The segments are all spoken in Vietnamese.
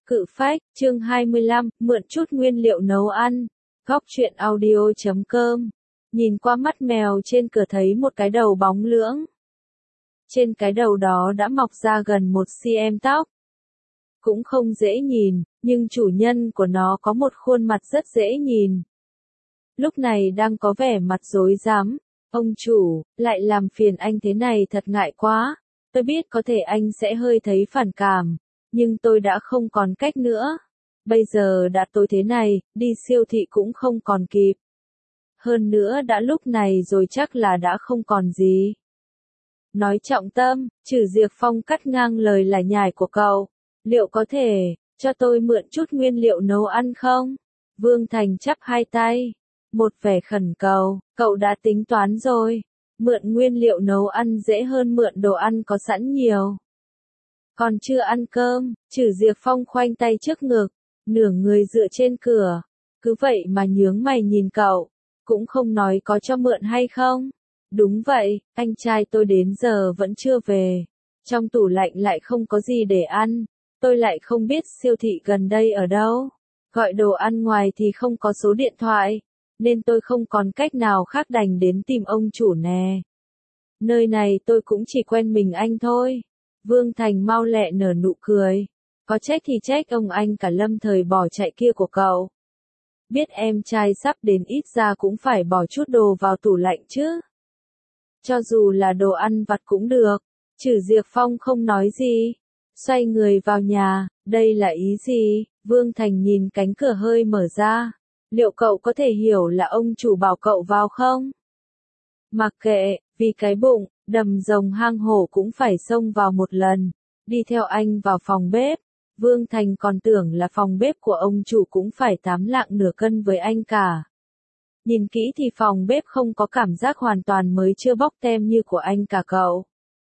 Cự phách, chương 25, mượn chút nguyên liệu nấu ăn. Góc truyện audio.com. Nhìn qua mắt mèo trên cửa thấy một cái đầu bóng lưỡng. Trên cái đầu đó đã mọc ra gần 1 cm tóc. Cũng không dễ nhìn, nhưng chủ nhân của nó có một khuôn mặt rất dễ nhìn. Lúc này đang có vẻ mặt rối rắm. Ông chủ, lại làm phiền anh thế này thật ngại quá. Tôi biết có thể anh sẽ hơi thấy phản cảm. Nhưng tôi đã không còn cách nữa. Bây giờ đã tối thế này, đi siêu thị cũng không còn kịp. Hơn nữa đã lúc này rồi chắc là đã không còn gì. Nói trọng tâm, Trử Diệp Phong cắt ngang lời lải nhải của cậu. Liệu có thể, cho tôi mượn chút nguyên liệu nấu ăn không? Vương Thành chắp hai tay. Một vẻ khẩn cầu, cậu đã tính toán rồi. Mượn nguyên liệu nấu ăn dễ hơn mượn đồ ăn có sẵn nhiều. Còn chưa ăn cơm, Trử Diệp Phong khoanh tay trước ngực, nửa người dựa trên cửa. Cứ vậy mà nhướng mày nhìn cậu, cũng không nói có cho mượn hay không. Đúng vậy, anh trai tôi đến giờ vẫn chưa về. Trong tủ lạnh lại không có gì để ăn. Tôi lại không biết siêu thị gần đây ở đâu. Gọi đồ ăn ngoài thì không có số điện thoại. Nên tôi không còn cách nào khác đành đến tìm ông chủ nè. Nơi này tôi cũng chỉ quen mình anh thôi. Vương Thành mau lẹ nở nụ cười. Có trách thì trách ông anh cả lâm thời bỏ chạy kia của cậu. Biết em trai sắp đến ít ra cũng phải bỏ chút đồ vào tủ lạnh chứ. Cho dù là đồ ăn vặt cũng được. Trử Diệp Phong không nói gì. Xoay người vào nhà, đây là ý gì? Vương Thành nhìn cánh cửa hơi mở ra. Liệu cậu có thể hiểu là ông chủ bảo cậu vào không? Mặc kệ, vì cái bụng, đầm rồng hang hổ cũng phải xông vào một lần. Đi theo anh vào phòng bếp. Vương Thành còn tưởng là phòng bếp của ông chủ cũng phải 8 lạng nửa cân với anh cả. Nhìn kỹ thì phòng bếp không có cảm giác hoàn toàn mới chưa bóc tem như của anh cả cậu.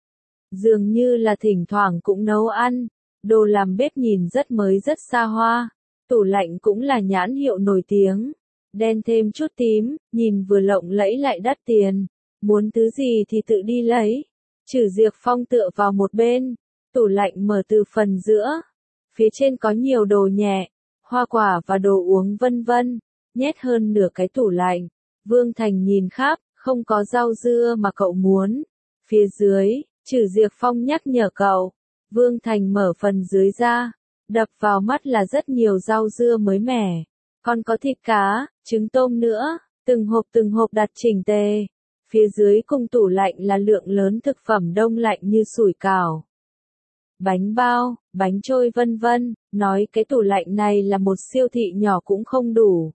Dường như là thỉnh thoảng cũng nấu ăn. Đồ làm bếp nhìn rất mới rất xa hoa. Tủ lạnh cũng là nhãn hiệu nổi tiếng. Đen thêm chút tím, nhìn vừa lộng lẫy lại đắt tiền. Muốn thứ gì thì tự đi lấy. Trử Diệp Phong tựa vào một bên. Tủ lạnh mở từ phần giữa. Phía trên có nhiều đồ nhẹ, hoa quả và đồ uống vân vân. Nhét hơn nửa cái tủ lạnh. Vương Thành nhìn khắp, không có rau dưa mà cậu muốn. Phía dưới, Trử Diệp Phong nhắc nhở cậu. Vương Thành mở phần dưới ra. Đập vào mắt là rất nhiều rau dưa mới mẻ. Còn có thịt cá, trứng tôm nữa. Từng hộp đặt chỉnh tề. Phía dưới cùng tủ lạnh là lượng lớn thực phẩm đông lạnh như sủi cảo, bánh bao, bánh trôi vân vân. Nói cái tủ lạnh này là một siêu thị nhỏ cũng không đủ.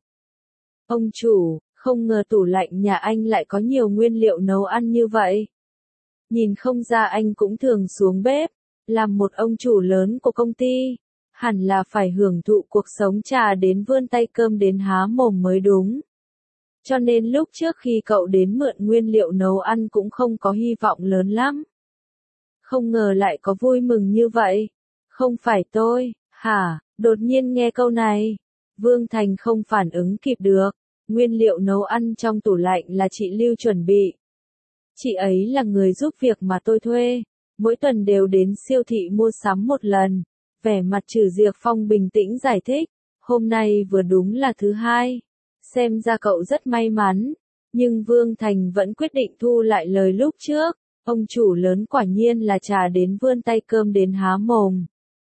Ông chủ, không ngờ tủ lạnh nhà anh lại có nhiều nguyên liệu nấu ăn như vậy. Nhìn không ra anh cũng thường xuống bếp. Làm một ông chủ lớn của công ty, hẳn là phải hưởng thụ cuộc sống trà đến vươn tay cơm đến há mồm mới đúng. Cho nên lúc trước khi cậu đến mượn nguyên liệu nấu ăn cũng không có hy vọng lớn lắm. Không ngờ lại có vui mừng như vậy. Không phải tôi, hả? Đột nhiên nghe câu này. Vương Thành không phản ứng kịp được. Nguyên liệu nấu ăn trong tủ lạnh là chị Lưu chuẩn bị. Chị ấy là người giúp việc mà tôi thuê. Mỗi tuần đều đến siêu thị mua sắm một lần. Vẻ mặt Trử Diệp Phong bình tĩnh giải thích. Hôm nay vừa đúng là thứ hai. Xem ra cậu rất may mắn. Nhưng Vương Thành vẫn quyết định thu lại lời lúc trước. Ông chủ lớn quả nhiên là trà đến vươn tay cơm đến há mồm.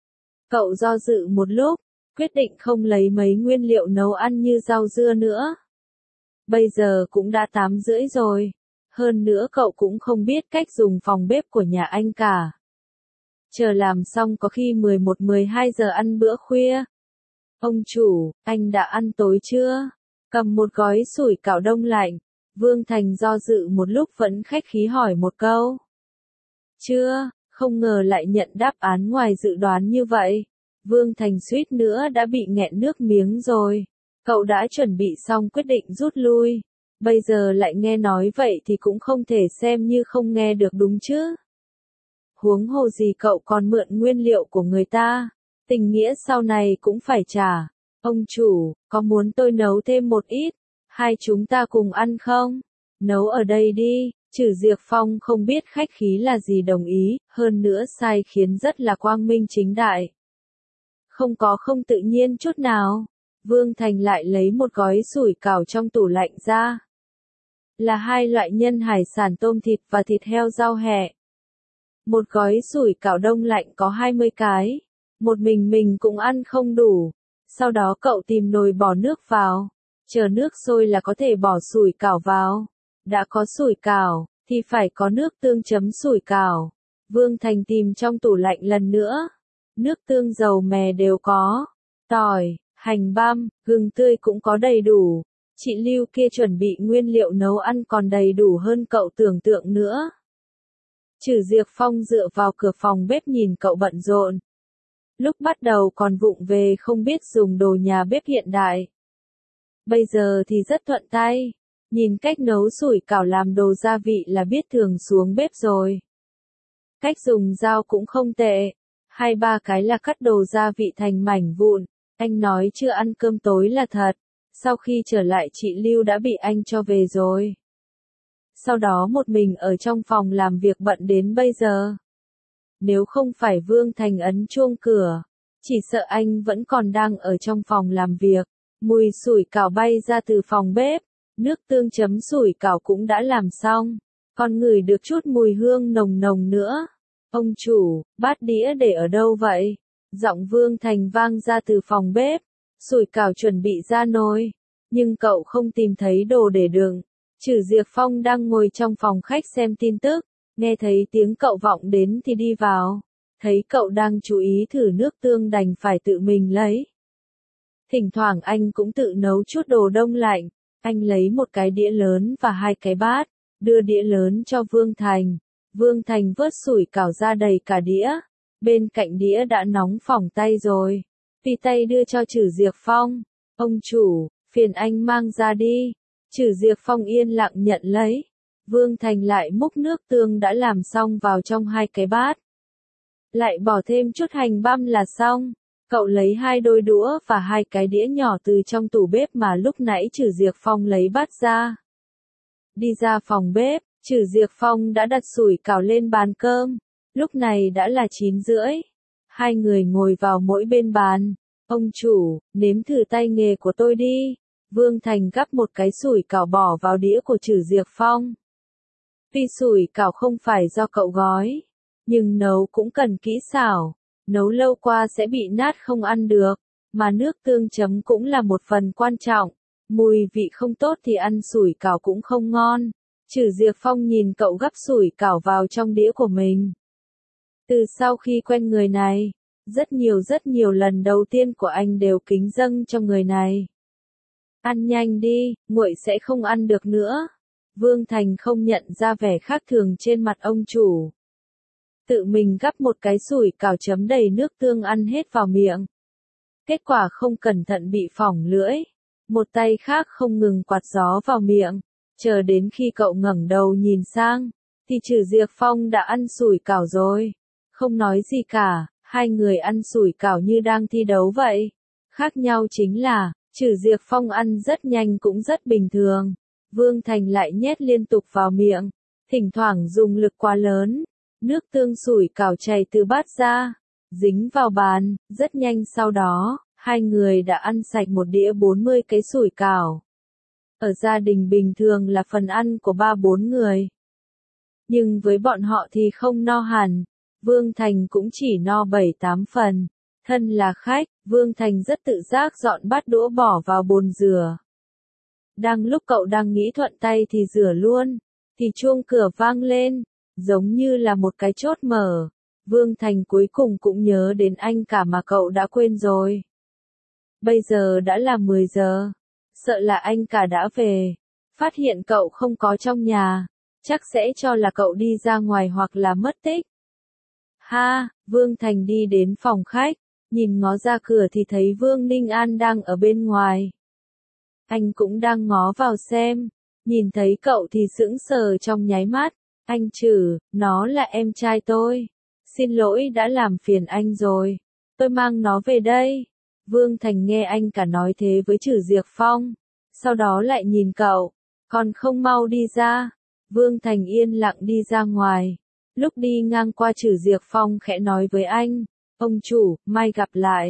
Cậu do dự một lúc, quyết định không lấy mấy nguyên liệu nấu ăn như rau dưa nữa. Bây giờ cũng đã 8:30 rồi. Hơn nữa cậu cũng không biết cách dùng phòng bếp của nhà anh cả. Chờ làm xong có khi 11-12 giờ ăn bữa khuya. Ông chủ, anh đã ăn tối chưa? Cầm một gói sủi cảo đông lạnh. Vương Thành do dự một lúc vẫn khách khí hỏi một câu. Chưa, không ngờ lại nhận đáp án ngoài dự đoán như vậy. Vương Thành suýt nữa đã bị nghẹn nước miếng rồi. Cậu đã chuẩn bị xong quyết định rút lui. Bây giờ lại nghe nói vậy thì cũng không thể xem như không nghe được đúng chứ. Huống hồ gì cậu còn mượn nguyên liệu của người ta. Tình nghĩa sau này cũng phải trả. Ông chủ, có muốn tôi nấu thêm một ít? Hai chúng ta cùng ăn không? Nấu ở đây đi. Trử Diệp Phong không biết khách khí là gì đồng ý, hơn nữa sai khiến rất là quang minh chính đại. không tự nhiên chút nào. Vương Thành lại lấy một gói sủi cảo trong tủ lạnh ra. Là hai loại nhân hải sản tôm thịt và thịt heo rau hẹ. Một gói sủi cảo đông lạnh có 20 cái. Một mình cũng ăn không đủ. Sau đó cậu tìm nồi bỏ nước vào. Chờ nước sôi là có thể bỏ sủi cảo vào. Đã có sủi cảo, thì phải có nước tương chấm sủi cảo. Vương Thành tìm trong tủ lạnh lần nữa. Nước tương dầu mè đều có. Tỏi, hành băm, gừng tươi cũng có đầy đủ. Chị Lưu kia chuẩn bị nguyên liệu nấu ăn còn đầy đủ hơn cậu tưởng tượng nữa. Trử Diệc Phong dựa vào cửa phòng bếp nhìn cậu bận rộn. Lúc bắt đầu còn vụng về không biết dùng đồ nhà bếp hiện đại. Bây giờ thì rất thuận tay. Nhìn cách nấu sủi cảo làm đồ gia vị là biết thường xuống bếp rồi. Cách dùng dao cũng không tệ. 2-3 cái là cắt đồ gia vị thành mảnh vụn. Anh nói chưa ăn cơm tối là thật. Sau khi trở lại chị Lưu đã bị anh cho về rồi. Sau đó một mình ở trong phòng làm việc bận đến bây giờ. Nếu không phải Vương Thành ấn chuông cửa, chỉ sợ anh vẫn còn đang ở trong phòng làm việc. Mùi sủi cảo bay ra từ phòng bếp. Nước tương chấm sủi cảo cũng đã làm xong. Còn ngửi được chút mùi hương nồng nồng nữa. Ông chủ, bát đĩa để ở đâu vậy? Giọng Vương Thành vang ra từ phòng bếp. Sủi cảo chuẩn bị ra nồi. Nhưng cậu không tìm thấy đồ để đựng. Trử Diệc Phong đang ngồi trong phòng khách xem tin tức. Nghe thấy tiếng cậu vọng đến thì đi vào. Thấy cậu đang chú ý thử nước tương đành phải tự mình lấy. Thỉnh thoảng anh cũng tự nấu chút đồ đông lạnh. Anh lấy một cái đĩa lớn và 2 cái bát. Đưa đĩa lớn cho Vương Thành. Vương Thành vớt sủi cảo ra đầy cả đĩa. Bên cạnh đĩa đã nóng phỏng tay rồi. Tùy tay đưa cho Trử Diệc Phong. Ông chủ, phiền anh mang ra đi. Trử Diệc Phong yên lặng nhận lấy. Vương Thành lại múc nước tương đã làm xong vào trong 2 cái bát. Lại bỏ thêm chút hành băm là xong. Cậu lấy 2 đôi đũa và 2 cái đĩa nhỏ từ trong tủ bếp mà lúc nãy Trử Diệc Phong lấy bát ra. Đi ra phòng bếp, Trử Diệc Phong đã đặt sủi cảo lên bàn cơm. Lúc này đã là 9:30. Hai người ngồi vào mỗi bên bàn. Ông chủ, nếm thử tay nghề của tôi đi. Vương Thành gắp một cái sủi cảo bỏ vào đĩa của Trử Diệc Phong. Tuy sủi cảo không phải do cậu gói, nhưng nấu cũng cần kỹ xảo. Nấu lâu qua sẽ bị nát không ăn được, mà nước tương chấm cũng là một phần quan trọng. Mùi vị không tốt thì ăn sủi cảo cũng không ngon. Trử Diệc Phong nhìn cậu gắp sủi cảo vào trong đĩa của mình. Từ sau khi quen người này, rất nhiều lần đầu tiên của anh đều kính dâng cho người này. Ăn nhanh đi, nguội sẽ không ăn được nữa. Vương Thành không nhận ra vẻ khác thường trên mặt ông chủ. Tự mình gắp một cái sủi cảo chấm đầy nước tương ăn hết vào miệng. Kết quả không cẩn thận bị phỏng lưỡi. Một tay khác không ngừng quạt gió vào miệng. Chờ đến khi cậu ngẩng đầu nhìn sang, thì Trử Diệc Phong đã ăn sủi cảo rồi. Không nói gì cả, hai người ăn sủi cảo như đang thi đấu vậy. Khác nhau chính là, Trử Diệc Phong ăn rất nhanh cũng rất bình thường. Vương Thành lại nhét liên tục vào miệng. Thỉnh thoảng dùng lực quá lớn. Nước tương sủi cảo chảy từ bát ra. Dính vào bàn, rất nhanh sau đó, hai người đã ăn sạch một đĩa 40 cái sủi cảo. Ở gia đình bình thường là phần ăn của 3-4 người. Nhưng với bọn họ thì không no hẳn. Vương Thành cũng chỉ no 7-8 phần. Thân là khách, Vương Thành rất tự giác dọn bát đũa bỏ vào bồn rửa. Đang lúc cậu đang nghĩ thuận tay thì rửa luôn, thì chuông cửa vang lên, giống như là một cái chốt mở. Vương Thành cuối cùng cũng nhớ đến anh cả mà cậu đã quên rồi. Bây giờ đã là 10 giờ, sợ là anh cả đã về, phát hiện cậu không có trong nhà, chắc sẽ cho là cậu đi ra ngoài hoặc là mất tích. Ha, Vương Thành đi đến phòng khách, nhìn ngó ra cửa thì thấy Vương Ninh An đang ở bên ngoài. Anh cũng đang ngó vào xem, nhìn thấy cậu thì sững sờ trong nháy mắt. Anh Trử, nó là em trai tôi. Xin lỗi đã làm phiền anh rồi. Tôi mang nó về đây. Vương Thành nghe anh cả nói thế với Trử Diệc Phong. Sau đó lại nhìn cậu. Còn không mau đi ra. Vương Thành yên lặng đi ra ngoài. Lúc đi ngang qua Trử Diệc Phong khẽ nói với anh. Ông chủ, mai gặp lại.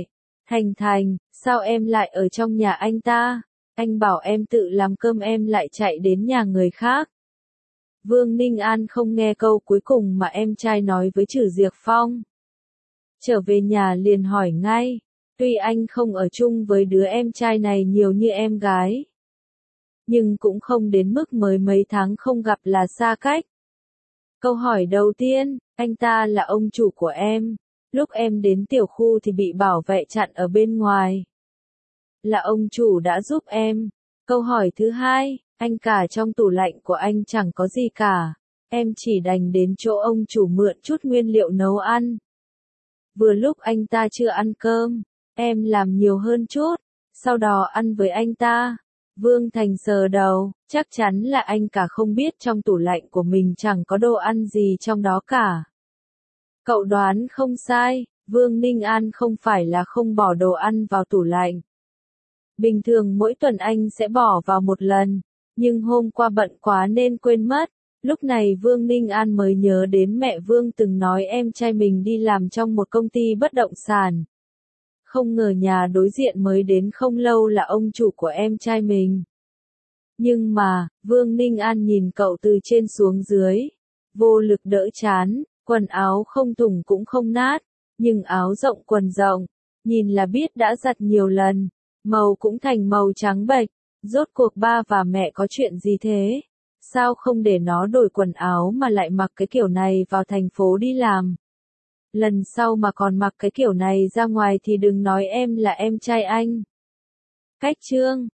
Thành, sao em lại ở trong nhà anh ta? Anh bảo em tự làm cơm em lại chạy đến nhà người khác. Vương Ninh An không nghe câu cuối cùng mà em trai nói với Trử Diệc Phong. Trở về nhà liền hỏi ngay, tuy anh không ở chung với đứa em trai này nhiều như em gái, nhưng cũng không đến mức mới mấy tháng không gặp là xa cách. Câu hỏi đầu tiên, anh ta là ông chủ của em, lúc em đến tiểu khu thì bị bảo vệ chặn ở bên ngoài. Là ông chủ đã giúp em. Câu hỏi thứ hai, anh cả trong tủ lạnh của anh chẳng có gì cả, em chỉ đành đến chỗ ông chủ mượn chút nguyên liệu nấu ăn. Vừa lúc anh ta chưa ăn cơm, em làm nhiều hơn chút, sau đó ăn với anh ta. Vương Thành sờ đầu, chắc chắn là anh cả không biết trong tủ lạnh của mình chẳng có đồ ăn gì trong đó cả. Cậu đoán không sai, Vương Ninh An không phải là không bỏ đồ ăn vào tủ lạnh. Bình thường mỗi tuần anh sẽ bỏ vào một lần, nhưng hôm qua bận quá nên quên mất. Lúc này Vương Ninh An mới nhớ đến mẹ Vương từng nói em trai mình đi làm trong một công ty bất động sản. Không ngờ nhà đối diện mới đến không lâu là ông chủ của em trai mình. Nhưng mà, Vương Ninh An nhìn cậu từ trên xuống dưới, vô lực đỡ chán, quần áo không thủng cũng không nát, nhưng áo rộng quần rộng, nhìn là biết đã giặt nhiều lần, màu cũng thành màu trắng bệch. Rốt cuộc ba và mẹ có chuyện gì thế? Sao không để nó đổi quần áo mà lại mặc cái kiểu này vào thành phố đi làm? Lần sau mà còn mặc cái kiểu này ra ngoài thì đừng nói em là em trai anh. Cách chương